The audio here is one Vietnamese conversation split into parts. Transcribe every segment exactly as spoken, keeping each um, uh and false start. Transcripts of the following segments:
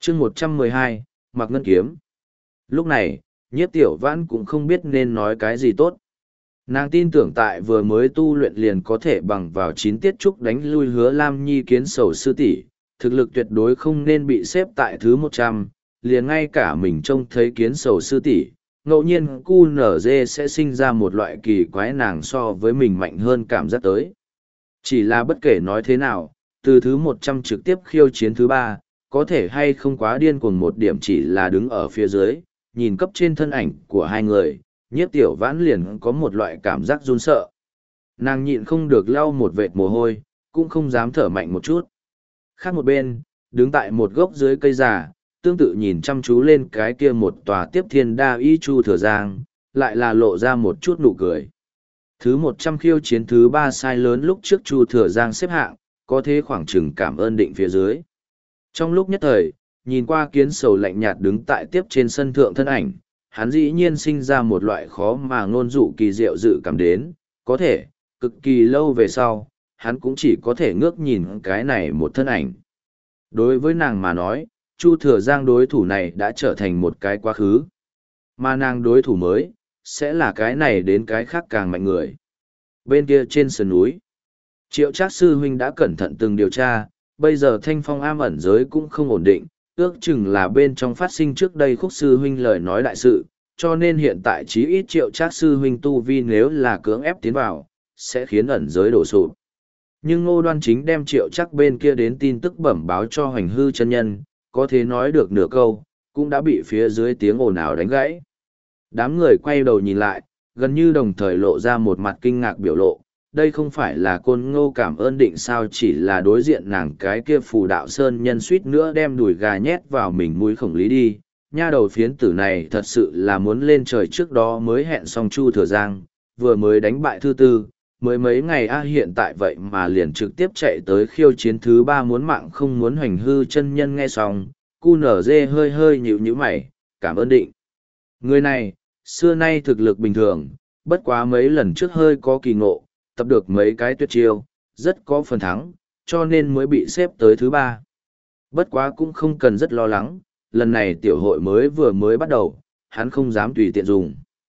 chương một trăm mười hai, mặc ngân kiếm. Lúc này, nhiếp tiểu vãn cũng không biết nên nói cái gì tốt. Nàng tin tưởng tại vừa mới tu luyện liền có thể bằng vào chín tiết trúc đánh lui Hứa Lam Nhi kiến sầu sư tỷ, thực lực tuyệt đối không nên bị xếp tại thứ một trăm, liền ngay cả mình trông thấy kiến sầu sư tỷ, ngẫu nhiên cu nở dê sẽ sinh ra một loại kỳ quái nàng so với mình mạnh hơn cảm giác tới. Chỉ là bất kể nói thế nào, từ thứ một trăm trực tiếp khiêu chiến thứ ba, có thể hay không quá điên cuồng một điểm chỉ là đứng ở phía dưới, nhìn cấp trên thân ảnh của hai người, nhiếp tiểu vãn liền có một loại cảm giác run sợ. Nàng nhịn không được lau một vệt mồ hôi, cũng không dám thở mạnh một chút. Khác một bên, đứng tại một gốc dưới cây già, tương tự nhìn chăm chú lên cái kia một tòa tiếp thiên đa y chu thừa giang, lại là lộ ra một chút nụ cười. Thứ một trăm khiêu chiến thứ ba sai lớn lúc trước chu thừa giang xếp hạng, có thế khoảng chừng cảm ơn định phía dưới. Trong lúc nhất thời, nhìn qua kiến sầu lạnh nhạt đứng tại tiếp trên sân thượng thân ảnh, hắn dĩ nhiên sinh ra một loại khó mà ngôn dụ kỳ diệu dự cảm đến, có thể, cực kỳ lâu về sau, hắn cũng chỉ có thể ngước nhìn cái này một thân ảnh. Đối với nàng mà nói, Chu Thừa Giang đối thủ này đã trở thành một cái quá khứ. Mà nàng đối thủ mới, sẽ là cái này đến cái khác càng mạnh người. Bên kia trên sườn núi, Triệu Trác sư huynh đã cẩn thận từng điều tra, bây giờ thanh phong am ẩn giới cũng không ổn định, ước chừng là bên trong phát sinh trước đây khúc sư huynh lời nói đại sự, cho nên hiện tại chí ít Triệu Trác sư huynh tu vi nếu là cưỡng ép tiến vào, sẽ khiến ẩn giới đổ sụp. Nhưng Ngô Đoan Chính đem Triệu Trác bên kia đến tin tức bẩm báo cho Hoành Hư chân nhân, có thể nói được nửa câu, cũng đã bị phía dưới tiếng ồn ào đánh gãy. Đám người quay đầu nhìn lại, gần như đồng thời lộ ra một mặt kinh ngạc biểu lộ, đây không phải là Côn Ngô cảm ơn định sao, chỉ là đối diện nàng cái kia phù đạo sơn nhân suýt nữa đem đùi gà nhét vào mình mũi khổng lý đi. Nha đầu phiến tử này thật sự là muốn lên trời, trước đó mới hẹn xong Chu Thừa Giang, vừa mới đánh bại thứ tư, mới mấy ngày a hiện tại vậy mà liền trực tiếp chạy tới khiêu chiến thứ ba, muốn mạng không muốn. Hoành Hư chân nhân nghe xong, cu nở dê hơi hơi nhíu nhíu mày, cảm ơn định. Người này, xưa nay thực lực bình thường, bất quá mấy lần trước hơi có kỳ ngộ, tập được mấy cái tuyệt chiêu, rất có phần thắng, cho nên mới bị xếp tới thứ ba. Bất quá cũng không cần rất lo lắng, lần này tiểu hội mới vừa mới bắt đầu, hắn không dám tùy tiện dùng.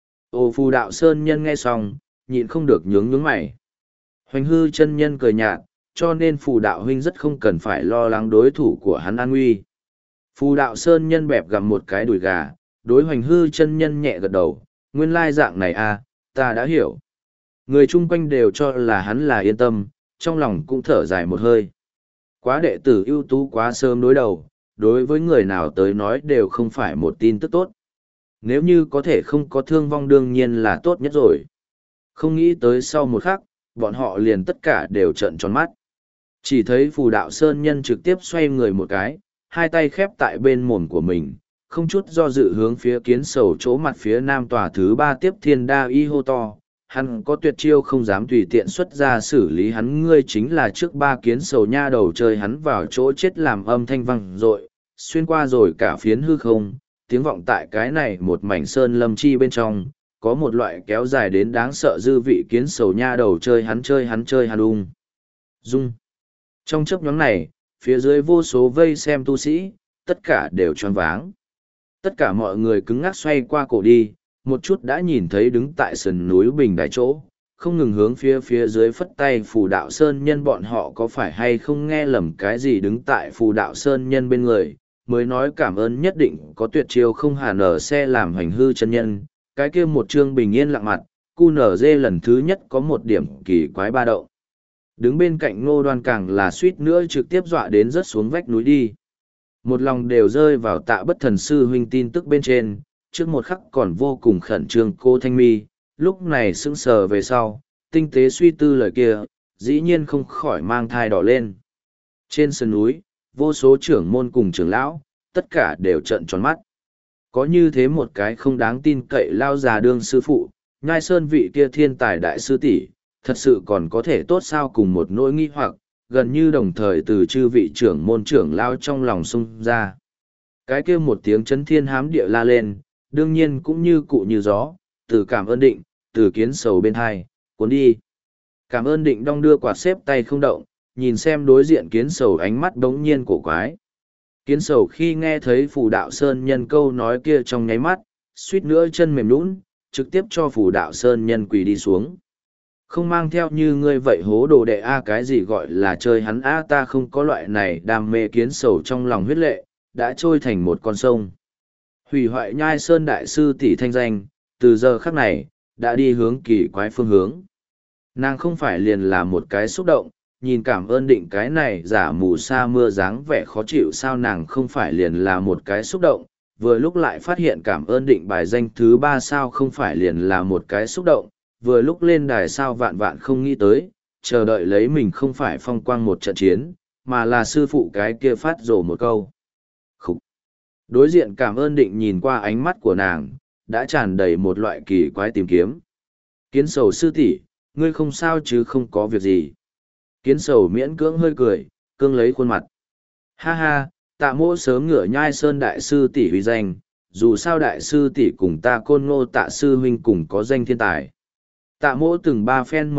Ô phù đạo sơn nhân nghe xong, nhịn không được nhướng nhướng mày. Hoành Hư chân nhân cười nhạt, cho nên phù đạo huynh rất không cần phải lo lắng đối thủ của hắn an nguy. Phù đạo sơn nhân bẹp gặm một cái đùi gà, đối Hoành Hư chân nhân nhẹ gật đầu, nguyên lai dạng này à, ta đã hiểu. Người chung quanh đều cho là hắn là yên tâm, trong lòng cũng thở dài một hơi. Quá đệ tử ưu tú quá sớm đối đầu, đối với người nào tới nói đều không phải một tin tức tốt. Nếu như có thể không có thương vong đương nhiên là tốt nhất rồi. Không nghĩ tới sau một khắc, bọn họ liền tất cả đều trợn tròn mắt. Chỉ thấy phù đạo sơn nhân trực tiếp xoay người một cái, hai tay khép tại bên mồm của mình, không chút do dự hướng phía kiến sầu chỗ mặt phía nam tòa thứ ba tiếp thiên đa y hô to. Hắn có tuyệt chiêu không dám tùy tiện xuất ra xử lý hắn, ngươi chính là trước ba kiến sầu nha đầu, chơi hắn vào chỗ chết, làm âm thanh vang dội xuyên qua rồi cả phiến hư không, tiếng vọng tại cái này một mảnh sơn lâm chi bên trong, có một loại kéo dài đến đáng sợ dư vị. Kiến sầu nha đầu, chơi hắn chơi hắn chơi hắn ung dung. Trong chớp nhoáng này, phía dưới vô số vây xem tu sĩ, tất cả đều choáng váng. Tất cả mọi người cứng ngắc xoay qua cổ đi, một chút đã nhìn thấy đứng tại sườn núi bình đài chỗ, không ngừng hướng phía phía dưới phất tay phù đạo sơn nhân. Bọn họ có phải hay không nghe lầm cái gì? Đứng tại phù đạo sơn nhân bên người, mới nói cảm ơn nhất định có tuyệt chiêu không hà nở xe làm Hoành Hư chân nhân, cái kia một trương bình yên lặng mặt, cu nở dê lần thứ nhất có một điểm kỳ quái ba động. Đứng bên cạnh Ngô Đoan càng là suýt nữa trực tiếp dọa đến rớt xuống vách núi đi. Một lòng đều rơi vào Tạ Bất Thần sư huynh tin tức bên trên, trước một khắc còn vô cùng khẩn trương cô Thanh Mi, lúc này sững sờ về sau, tinh tế suy tư lời kia, dĩ nhiên không khỏi mang thai đỏ lên. Trên sườn núi, vô số trưởng môn cùng trưởng lão, tất cả đều trợn tròn mắt. Có như thế một cái không đáng tin cậy lao già đương sư phụ, Nhai Sơn vị kia thiên tài đại sư tỷ, thật sự còn có thể tốt sao? Cùng một nỗi nghi hoặc, gần như đồng thời từ chư vị trưởng môn trưởng lao trong lòng xung ra. Cái kia một tiếng chấn thiên hám địa la lên, đương nhiên cũng như cụ như gió, từ cảm ơn định, từ kiến sầu bên hai, cuốn đi. Cảm ơn định đong đưa quạt xếp tay không động, nhìn xem đối diện kiến sầu, ánh mắt bỗng nhiên cổ quái. Kiến sầu khi nghe thấy phù đạo sơn nhân câu nói kia trong nháy mắt, suýt nữa chân mềm lún, trực tiếp cho phù đạo sơn nhân quỳ đi xuống. Không mang theo như ngươi vậy hố đồ đệ a cái gì gọi là chơi hắn a ta không có loại này đam mê. Kiến sầu trong lòng huyết lệ, đã trôi thành một con sông. Hủy hoại nhai sơn đại sư tỷ thanh danh, từ giờ khắc này, đã đi hướng kỳ quái phương hướng. Nàng không phải liền là một cái xúc động, nhìn cảm ơn định cái này giả mù sa mưa dáng vẻ khó chịu sao nàng không phải liền là một cái xúc động, vừa lúc lại phát hiện cảm ơn định bài danh thứ ba sao không phải liền là một cái xúc động, vừa lúc lên đài sao vạn vạn không nghĩ tới, chờ đợi lấy mình không phải phong quang một trận chiến, mà là sư phụ cái kia phát rổ một câu. Khúc! Đối diện cảm ơn định nhìn qua ánh mắt của nàng, đã tràn đầy một loại kỳ quái tìm kiếm. Kiến sầu sư tỷ, ngươi không sao chứ không có việc gì. Kiến sầu miễn cưỡng hơi cười, cương lấy khuôn mặt. Ha ha, tạ mỗ sớm ngửa nhai sơn đại sư tỷ huy danh, dù sao đại sư tỷ cùng ta côn ngô tạ sư huynh cùng có danh thiên tài. Tạ mỗ từng ba phen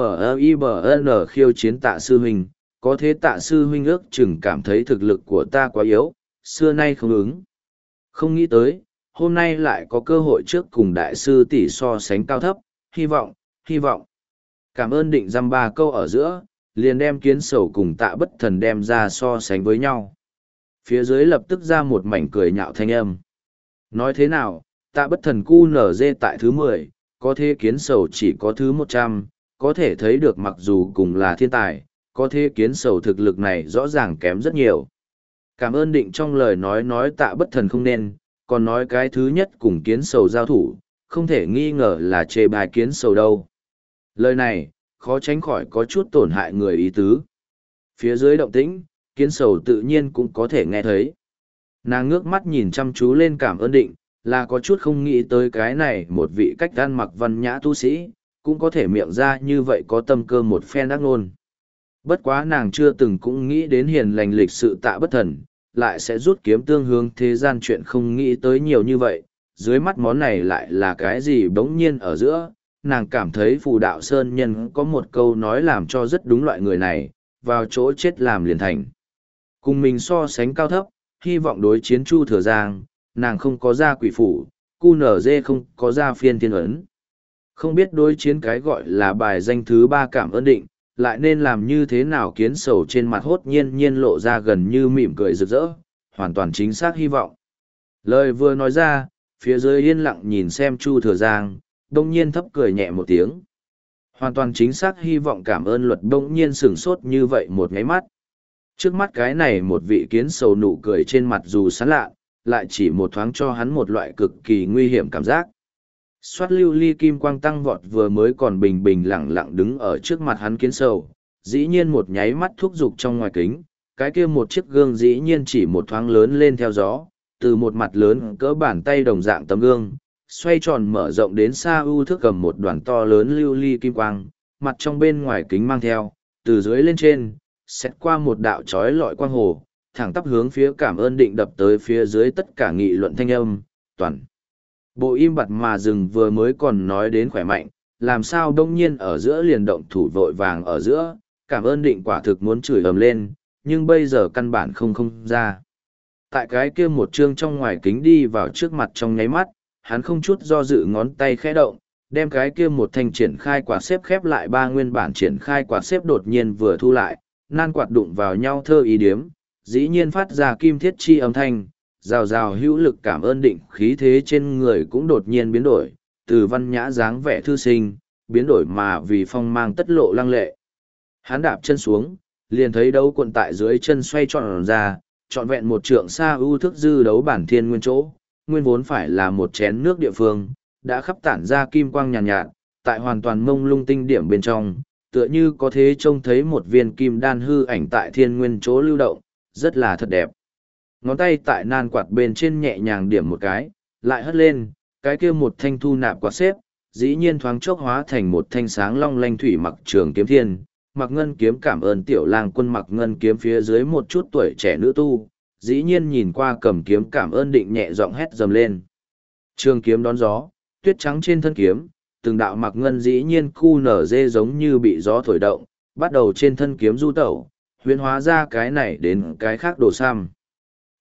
MIBN khiêu chiến tạ sư huynh, có thế tạ sư huynh ước chừng cảm thấy thực lực của ta quá yếu, xưa nay không ứng. Không nghĩ tới, hôm nay lại có cơ hội trước cùng đại sư tỷ so sánh cao thấp, hy vọng, hy vọng. Cảm ơn định dăm ba câu ở giữa, liền đem kiến sầu cùng tạ bất thần đem ra so sánh với nhau. Phía dưới lập tức ra một mảnh cười nhạo thanh âm. Nói thế nào, tạ bất thần cu nở dê tại thứ mười, có thể kiến sầu chỉ có thứ một trăm, có thể thấy được mặc dù cùng là thiên tài, có thể kiến sầu thực lực này rõ ràng kém rất nhiều. Cảm ơn định trong lời nói nói tạ bất thần không nên, còn nói cái thứ nhất cùng kiến sầu giao thủ, không thể nghi ngờ là chê bài kiến sầu đâu. Lời này, khó tránh khỏi có chút tổn hại người ý tứ. Phía dưới động tĩnh, kiến sầu tự nhiên cũng có thể nghe thấy. Nàng ngước mắt nhìn chăm chú lên cảm ơn định, là có chút không nghĩ tới cái này một vị cách ăn mặc văn nhã tu sĩ, cũng có thể miệng ra như vậy có tâm cơ một phen ác ngôn. Bất quá nàng chưa từng cũng nghĩ đến hiền lành lịch sự tạ bất thần, lại sẽ rút kiếm tương hướng thế gian chuyện không nghĩ tới nhiều như vậy, dưới mắt món này lại là cái gì bỗng nhiên ở giữa, nàng cảm thấy phù đạo sơn nhân có một câu nói làm cho rất đúng loại người này, vào chỗ chết làm liền thành. Cùng mình so sánh cao thấp, hy vọng đối chiến Chu Thừa Giang, nàng không có ra quỷ phủ, cu nở dê không có ra phiên thiên ấn. Không biết đối chiến cái gọi là bài danh thứ ba cảm ơn định, lại nên làm như thế nào kiến sầu trên mặt hốt nhiên nhiên lộ ra gần như mỉm cười rực rỡ, hoàn toàn chính xác hy vọng. Lời vừa nói ra, phía dưới yên lặng nhìn xem Chu Thừa Giang, đông nhiên thấp cười nhẹ một tiếng. Hoàn toàn chính xác hy vọng cảm ơn luật đông nhiên sửng sốt như vậy một ngáy mắt. Trước mắt cái này một vị kiến sầu nụ cười trên mặt dù sán lạ, lại chỉ một thoáng cho hắn một loại cực kỳ nguy hiểm cảm giác. Xoát lưu ly kim quang tăng vọt vừa mới còn bình bình lặng lặng đứng ở trước mặt hắn kiến sầu, dĩ nhiên một nháy mắt thúc giục trong ngoài kính, cái kia một chiếc gương dĩ nhiên chỉ một thoáng lớn lên theo gió, từ một mặt lớn cỡ bàn tay đồng dạng tấm gương, xoay tròn mở rộng đến xa ưu thước cầm một đoàn to lớn lưu ly kim quang, mặt trong bên ngoài kính mang theo, từ dưới lên trên, xét qua một đạo trói lọi quang hồ, thẳng tắp hướng phía cảm ơn định đập tới phía dưới tất cả nghị luận thanh âm, toàn. Bộ im bặt mà dừng vừa mới còn nói đến khỏe mạnh, làm sao đông nhiên ở giữa liền động thủ vội vàng ở giữa, cảm ơn định quả thực muốn chửi ầm lên, nhưng bây giờ căn bản không không ra. Tại cái kia một chương trong ngoài kính đi vào trước mặt trong nháy mắt, hắn không chút do dự ngón tay khẽ động, đem cái kia một thanh triển khai quạt xếp khép lại ba nguyên bản triển khai quạt xếp đột nhiên vừa thu lại, nan quạt đụng vào nhau thơ ý điếm, dĩ nhiên phát ra kim thiết chi âm thanh, rào rào hữu lực cảm ơn định khí thế trên người cũng đột nhiên biến đổi, từ văn nhã dáng vẻ thư sinh, biến đổi mà vì phong mang tất lộ lăng lệ. Hắn đạp chân xuống, liền thấy đấu cuộn tại dưới chân xoay tròn ra, trọn vẹn một trượng xa ưu thức dư đấu bản thiên nguyên chỗ, nguyên vốn phải là một chén nước địa phương, đã khắp tản ra kim quang nhàn nhạt, nhạt, tại hoàn toàn mông lung tinh điểm bên trong, tựa như có thế trông thấy một viên kim đan hư ảnh tại thiên nguyên chỗ lưu động, rất là thật đẹp. Ngón tay tại nan quạt bên trên nhẹ nhàng điểm một cái, lại hất lên, cái kia một thanh thu nạp quạt xếp, dĩ nhiên thoáng chốc hóa thành một thanh sáng long lanh thủy mặc trường kiếm thiên, mặc ngân kiếm cảm ơn tiểu lang quân mặc ngân kiếm phía dưới một chút tuổi trẻ nữ tu, dĩ nhiên nhìn qua cầm kiếm cảm ơn định nhẹ giọng hét dầm lên. Trường kiếm đón gió, tuyết trắng trên thân kiếm, từng đạo mặc ngân dĩ nhiên cu nở dê giống như bị gió thổi động, bắt đầu trên thân kiếm du tẩu, huyễn hóa ra cái này đến cái khác đồ xăm.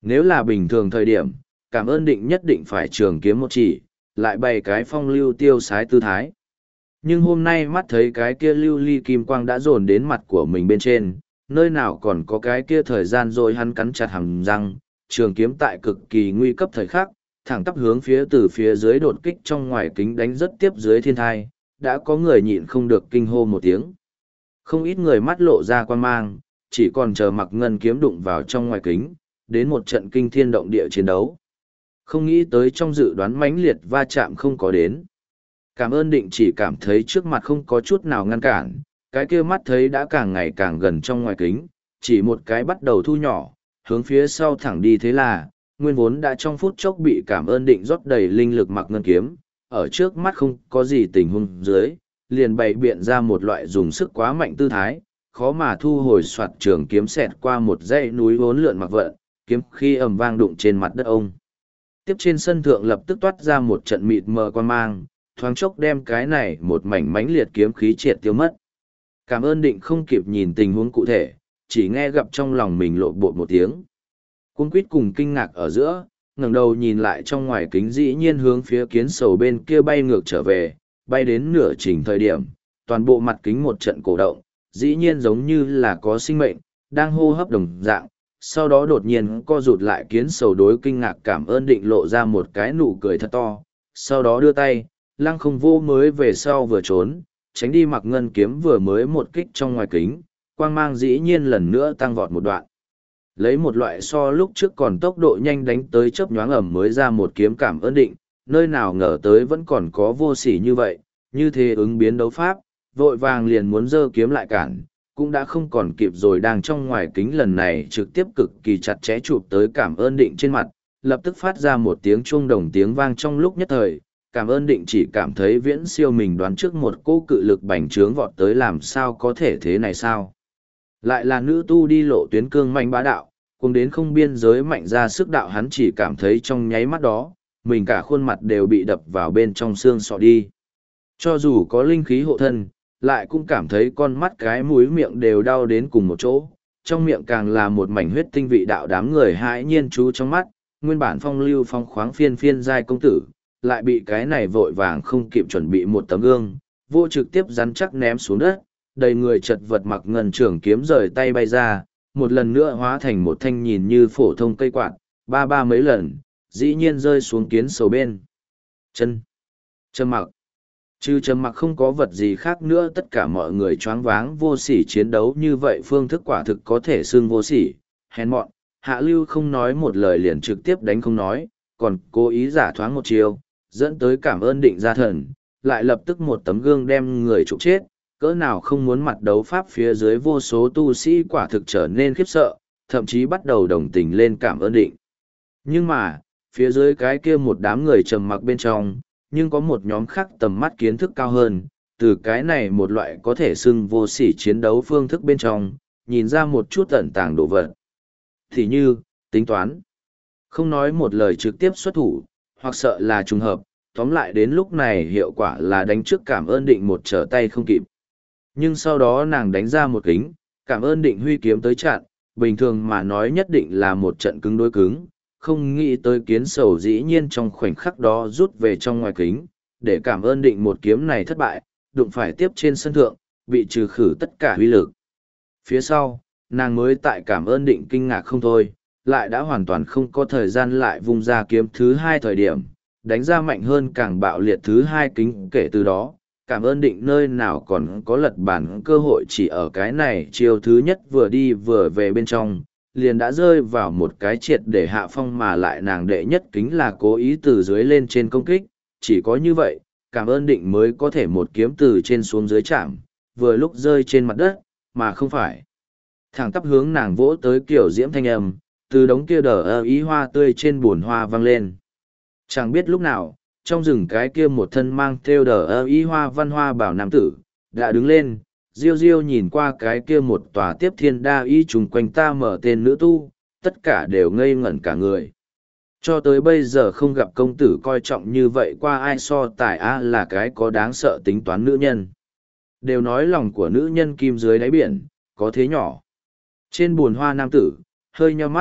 Nếu là bình thường thời điểm, Cảm Ơn Định nhất định phải trường kiếm một chỉ, lại bày cái phong lưu tiêu sái tư thái. Nhưng hôm nay mắt thấy cái kia lưu ly kim quang đã dồn đến mặt của mình bên trên, nơi nào còn có cái kia thời gian rồi hắn cắn chặt hàm răng, trường kiếm tại cực kỳ nguy cấp thời khắc, thẳng tắp hướng phía từ phía dưới đột kích trong ngoài kính đánh rất tiếp dưới thiên thai, đã có người nhịn không được kinh hô một tiếng. Không ít người mắt lộ ra quan mang, chỉ còn chờ Mặc Ngân kiếm đụng vào trong ngoài kính, đến một trận kinh thiên động địa chiến đấu. Không nghĩ tới trong dự đoán mãnh liệt va chạm không có đến. Cảm Ơn Định chỉ cảm thấy trước mặt không có chút nào ngăn cản, cái kia mắt thấy đã càng ngày càng gần trong ngoài kính, chỉ một cái bắt đầu thu nhỏ, hướng phía sau thẳng đi thế là, nguyên vốn đã trong phút chốc bị Cảm Ơn Định rót đầy linh lực Mặc Ngân kiếm, ở trước mắt không có gì tình huống dưới, liền bày biện ra một loại dùng sức quá mạnh tư thái, khó mà thu hồi soạt trường kiếm xẹt qua một dãy núi vốn lượn mặc vận, kiếm khi ầm vang đụng trên mặt đất ông. Tiếp trên sân thượng lập tức toát ra một trận mịt mờ quan mang, thoáng chốc đem cái này một mảnh mãnh liệt kiếm khí triệt tiêu mất. Cảm Ơn Định không kịp nhìn tình huống cụ thể, chỉ nghe gặp trong lòng mình lộn bột một tiếng. Cuống quýt cùng kinh ngạc ở giữa, ngẩng đầu nhìn lại trong ngoài kính dĩ nhiên hướng phía kiến sầu bên kia bay ngược trở về, bay đến nửa trình thời điểm, toàn bộ mặt kính một trận cổ động, dĩ nhiên giống như là có sinh mệnh, đang hô hấp đồng dạng, sau đó đột nhiên co rụt lại kiến sầu đối kinh ngạc Cảm Ơn Định lộ ra một cái nụ cười thật to, sau đó đưa tay, lăng không vô mới về sau vừa trốn, tránh đi Mặc Ngân kiếm vừa mới một kích trong ngoài kính, quang mang dĩ nhiên lần nữa tăng vọt một đoạn. Lấy một loại so lúc trước còn tốc độ nhanh đánh tới chớp nhoáng ẩm mới ra một kiếm Cảm Ơn Định, nơi nào ngờ tới vẫn còn có vô sỉ như vậy, như thế ứng biến đấu pháp, vội vàng liền muốn giơ kiếm lại cản, cũng đã không còn kịp rồi đang trong ngoài kính lần này trực tiếp cực kỳ chặt chẽ chụp tới Cảm Ơn Định trên mặt, lập tức phát ra một tiếng chuông đồng tiếng vang trong lúc nhất thời, Cảm Ơn Định chỉ cảm thấy viễn siêu mình đoán trước một cỗ cự lực bành trướng vọt tới làm sao có thể thế này sao. Lại là nữ tu đi lộ tuyến cương mạnh bá đạo, cùng đến không biên giới mạnh ra sức đạo hắn chỉ cảm thấy trong nháy mắt đó, mình cả khuôn mặt đều bị đập vào bên trong xương sọ đi. Cho dù có linh khí hộ thân, lại cũng cảm thấy con mắt cái mũi miệng đều đau đến cùng một chỗ, trong miệng càng là một mảnh huyết tinh vị đạo đám người hãi nhiên chú trong mắt, nguyên bản phong lưu phong khoáng phiên phiên giai công tử, lại bị cái này vội vàng không kịp chuẩn bị một tấm gương, vô trực tiếp rắn chắc ném xuống đất, đầy người chật vật Mặc Ngân trường kiếm rời tay bay ra, một lần nữa hóa thành một thanh nhìn như phổ thông cây quạt, ba ba mấy lần, dĩ nhiên rơi xuống kiến sầu bên. Chân. Trầm mặc. Trừ trầm mặc không có vật gì khác nữa, tất cả mọi người choáng váng vô sỉ chiến đấu như vậy phương thức quả thực có thể xưng vô sỉ, hèn mọn, hạ lưu không nói một lời liền trực tiếp đánh không nói, còn cố ý giả thoáng một chiều, dẫn tới Cảm Ơn Định ra thần, lại lập tức một tấm gương đem người trục chết, cỡ nào không muốn mặt đấu pháp phía dưới vô số tu sĩ quả thực trở nên khiếp sợ, thậm chí bắt đầu đồng tình lên Cảm Ơn Định. Nhưng mà, phía dưới cái kia một đám người trầm mặc bên trong, nhưng có một nhóm khác tầm mắt kiến thức cao hơn, từ cái này một loại có thể xưng vô sỉ chiến đấu phương thức bên trong, nhìn ra một chút tận tàng đồ vật. Thì như, tính toán, không nói một lời trực tiếp xuất thủ, hoặc sợ là trùng hợp, tóm lại đến lúc này hiệu quả là đánh trước Cảm Ơn Định một trở tay không kịp. Nhưng sau đó nàng đánh ra một kính, Cảm Ơn Định huy kiếm tới chặn, bình thường mà nói nhất định là một trận cứng đối cứng, không nghĩ tới kiến sầu dĩ nhiên trong khoảnh khắc đó rút về trong ngoài kính, để Cảm Ơn Định một kiếm này thất bại, đụng phải tiếp trên sân thượng, bị trừ khử tất cả huy lực. Phía sau, nàng mới tại Cảm Ơn Định kinh ngạc không thôi, lại đã hoàn toàn không có thời gian lại vung ra kiếm thứ hai thời điểm, đánh ra mạnh hơn càng bạo liệt thứ hai kính kể từ đó. Cảm Ơn Định nơi nào còn có lật bản cơ hội, chỉ ở cái này chiều thứ nhất vừa đi vừa về bên trong, liền đã rơi vào một cái triệt để hạ phong, mà lại nàng đệ nhất kính là cố ý từ dưới lên trên công kích, chỉ có như vậy, Cảm Ơn Định mới có thể một kiếm từ trên xuống dưới chạm, vừa lúc rơi trên mặt đất, mà không phải thẳng tắp hướng nàng vỗ tới kiểu diễm thanh âm, từ đống kia đờ ơ ý hoa tươi trên buồn hoa vang lên. Chẳng biết lúc nào, trong rừng cái kia một thân mang theo đờ ơ ý hoa văn hoa bảo nam tử, đã đứng lên, diêu diêu nhìn qua cái kia một tòa tiếp thiên đa y trùng quanh ta mở tên nữ tu, tất cả đều ngây ngẩn cả người. Cho tới bây giờ không gặp công tử coi trọng như vậy qua ai so tài a là cái có đáng sợ tính toán nữ nhân. Đều nói lòng của nữ nhân kim dưới đáy biển, có thế nhỏ. Trên buồn hoa nam tử, hơi nheo mắt,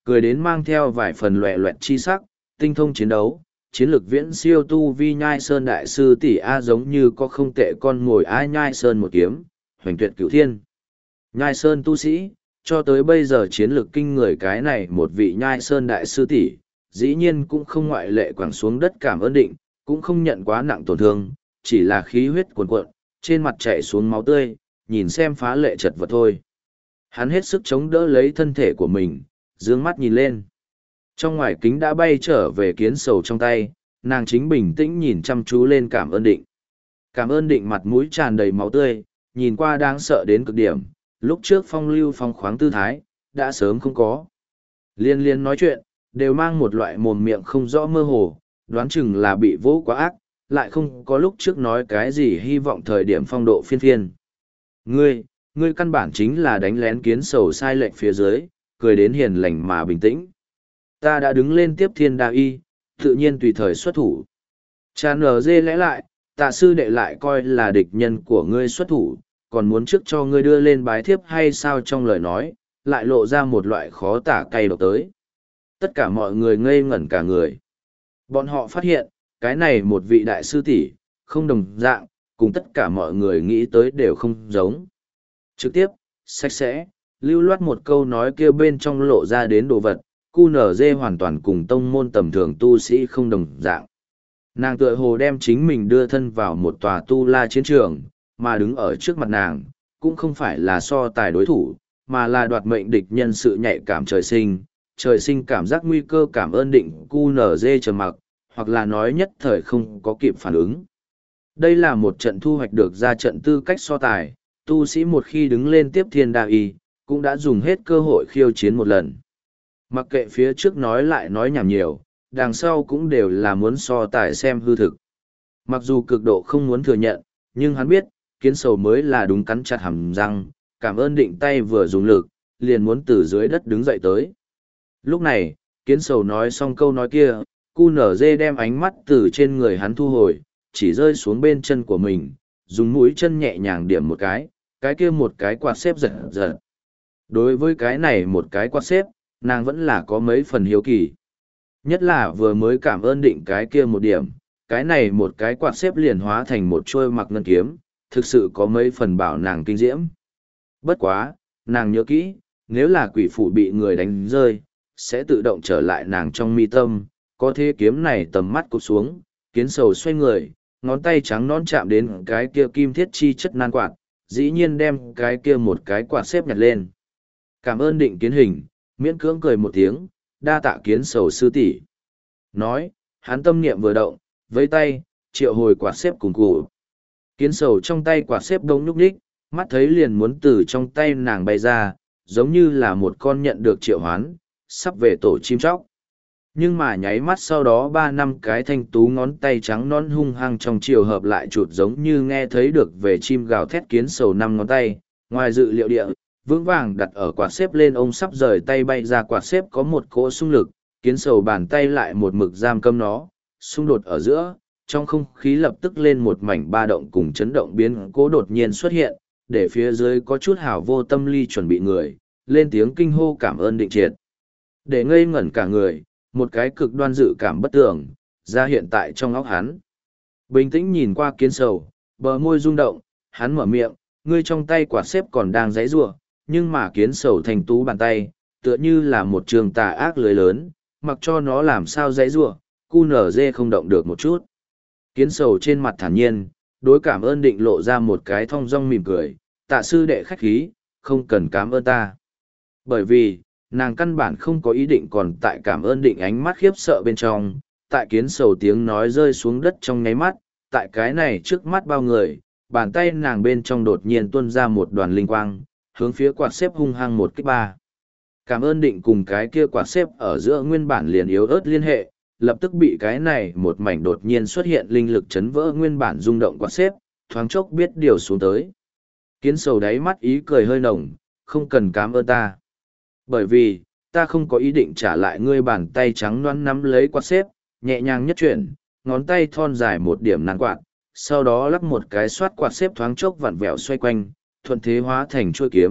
cười đến mang theo vài phần loẹ loẹt chi sắc, tinh thông chiến đấu, chiến lược viễn siêu tu vi Nhai Sơn đại sư tỷ A giống như có không tệ con ngồi A Nhai Sơn một kiếm, hoành tuyệt cửu thiên. Nhai Sơn tu sĩ, cho tới bây giờ chiến lược kinh người cái này một vị Nhai Sơn đại sư tỷ, dĩ nhiên cũng không ngoại lệ quẳng xuống đất Cảm Ơn Định, cũng không nhận quá nặng tổn thương, chỉ là khí huyết cuồn cuộn, trên mặt chảy xuống máu tươi, nhìn xem phá lệ chật vật thôi. Hắn hết sức chống đỡ lấy thân thể của mình, dương mắt nhìn lên. Trong ngoài kính đã bay trở về kiến sầu trong tay, nàng chính bình tĩnh nhìn chăm chú lên Cảm Ơn Định. Cảm Ơn Định mặt mũi tràn đầy máu tươi, nhìn qua đáng sợ đến cực điểm, lúc trước phong lưu phong khoáng tư thái, đã sớm không có. Liên liên nói chuyện, đều mang một loại mồm miệng không rõ mơ hồ, đoán chừng là bị vỗ quá ác, lại không có lúc trước nói cái gì hy vọng thời điểm phong độ phiên phiên. Ngươi, ngươi căn bản chính là đánh lén kiến sầu sai lệch phía dưới, cười đến hiền lành mà bình tĩnh. Ta đã đứng lên tiếp thiên đa y, tự nhiên tùy thời xuất thủ. Cha nở dê lẽ lại, tạ sư đệ lại coi là địch nhân của ngươi xuất thủ, còn muốn trước cho ngươi đưa lên bái thiếp hay sao trong lời nói, lại lộ ra một loại khó tả cay độc tới. Tất cả mọi người ngây ngẩn cả người. Bọn họ phát hiện, cái này một vị đại sư tỷ không đồng dạng, cùng tất cả mọi người nghĩ tới đều không giống. Trực tiếp, sạch sẽ, lưu loát một câu nói kia bên trong lộ ra đến đồ vật, cu nở dê hoàn toàn cùng tông môn tầm thường tu sĩ không đồng dạng. Nàng tựa hồ đem chính mình đưa thân vào một tòa tu la chiến trường, mà đứng ở trước mặt nàng, cũng không phải là so tài đối thủ, mà là đoạt mệnh địch nhân sự nhạy cảm trời sinh, trời sinh cảm giác nguy cơ Cảm Ơn Định cu nở dê trầm mặc, hoặc là nói nhất thời không có kịp phản ứng. Đây là một trận thu hoạch được ra trận tư cách so tài, tu sĩ một khi đứng lên tiếp thiên đa y, cũng đã dùng hết cơ hội khiêu chiến một lần. Mặc kệ phía trước nói lại nói nhảm nhiều, đằng sau cũng đều là muốn so tài xem hư thực. Mặc dù cực độ không muốn thừa nhận, nhưng hắn biết, kiến sầu mới là đúng cắn chặt hàm răng, Cảm Ơn Định tay vừa dùng lực, liền muốn từ dưới đất đứng dậy tới. Lúc này, kiến sầu nói xong câu nói kia, cu nở dê đem ánh mắt từ trên người hắn thu hồi, chỉ rơi xuống bên chân của mình, dùng mũi chân nhẹ nhàng điểm một cái, cái kia một cái quạt xếp giật giật. Đối với cái này một cái quạt xếp, nàng vẫn là có mấy phần hiếu kỳ. Nhất là vừa mới Cảm Ơn Định cái kia một điểm, cái này một cái quạt xếp liền hóa thành một trôi mặc ngân kiếm, thực sự có mấy phần bảo nàng kinh diễm. Bất quá, nàng nhớ kỹ, nếu là quỷ phủ bị người đánh rơi, sẽ tự động trở lại nàng trong mi tâm, có thế kiếm này tầm mắt cụt xuống, kiến sầu xoay người, ngón tay trắng non chạm đến cái kia kim thiết chi chất nan quạt, dĩ nhiên đem cái kia một cái quạt xếp nhặt lên. Cảm Ơn Định kiến hình, miễn cưỡng cười một tiếng, đa tạ kiến sầu sư tỷ. Nói, hắn tâm niệm vừa động, với tay, triệu hồi quạt xếp cùng cụ. Kiến sầu trong tay quạt xếp đông nhúc nhích, mắt thấy liền muốn từ trong tay nàng bay ra, giống như là một con nhận được triệu hoán, sắp về tổ chim chóc. Nhưng mà nháy mắt sau đó ba năm cái thanh tú ngón tay trắng non hung hăng trong chiều hợp lại chụt giống như nghe thấy được về chim gào thét kiến sầu năm ngón tay, ngoài dự liệu địa, vững vàng đặt ở quạt xếp lên ông sắp rời tay bay ra quạt xếp có một cỗ xung lực, kiến sầu bàn tay lại một mực giam cấm nó, xung đột ở giữa, trong không khí lập tức lên một mảnh ba động cùng chấn động biến cố đột nhiên xuất hiện, để phía dưới có chút hảo vô tâm ly chuẩn bị người, lên tiếng kinh hô Cảm Ơn Định triệt. Để ngây ngẩn cả người, một cái cực đoan dự cảm bất tường, ra hiện tại trong óc hắn. Bình tĩnh nhìn qua kiến sầu, bờ môi rung động, hắn mở miệng, ngươi trong tay quạt xếp còn đang giãy giụa, nhưng mà kiến sầu thành tú bàn tay, tựa như là một trường tà ác lưới lớn, mặc cho nó làm sao giãy giụa, cu nở dê không động được một chút. Kiến sầu trên mặt thản nhiên, đối Cảm Ơn Định lộ ra một cái thong dong mỉm cười, tạ sư đệ khách khí, không cần cảm ơn ta. Bởi vì, nàng căn bản không có ý định còn tại Cảm Ơn Định ánh mắt khiếp sợ bên trong, tại kiến sầu tiếng nói rơi xuống đất trong nháy mắt, tại cái này trước mắt bao người, bàn tay nàng bên trong đột nhiên tuôn ra một đoàn linh quang, hướng phía quạt xếp hung hăng một kích ba. Cảm Ơn Định cùng cái kia quạt xếp ở giữa nguyên bản liền yếu ớt liên hệ, lập tức bị cái này một mảnh đột nhiên xuất hiện linh lực chấn vỡ nguyên bản rung động quạt xếp, thoáng chốc biết điều xuống tới. Kiến sầu đáy mắt ý cười hơi nồng, không cần cảm ơn ta. Bởi vì, ta không có ý định trả lại ngươi bàn tay trắng loãng nắm lấy quạt xếp, nhẹ nhàng nhất chuyển, ngón tay thon dài một điểm nắn quạt, sau đó lắp một cái xoát quạt xếp thoáng chốc vặn vẹo xoay quanh, thuận thế hóa thành chuôi kiếm,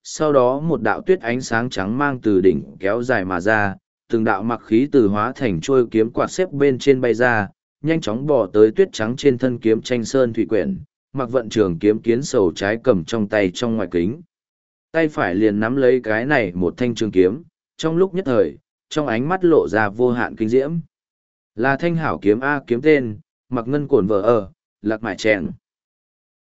sau đó một đạo tuyết ánh sáng trắng mang từ đỉnh kéo dài mà ra, từng đạo mặc khí từ hóa thành trôi kiếm quạt xếp bên trên bay ra, nhanh chóng bỏ tới tuyết trắng trên thân kiếm tranh sơn thủy quyển, mặc vận trường kiếm kiến sầu trái cầm trong tay trong ngoài kính. Tay phải liền nắm lấy cái này một thanh trường kiếm, trong lúc nhất thời, trong ánh mắt lộ ra vô hạn kinh diễm. Là thanh hảo kiếm A kiếm tên, mặc ngân cổn vợ ở, lạc mại chèn.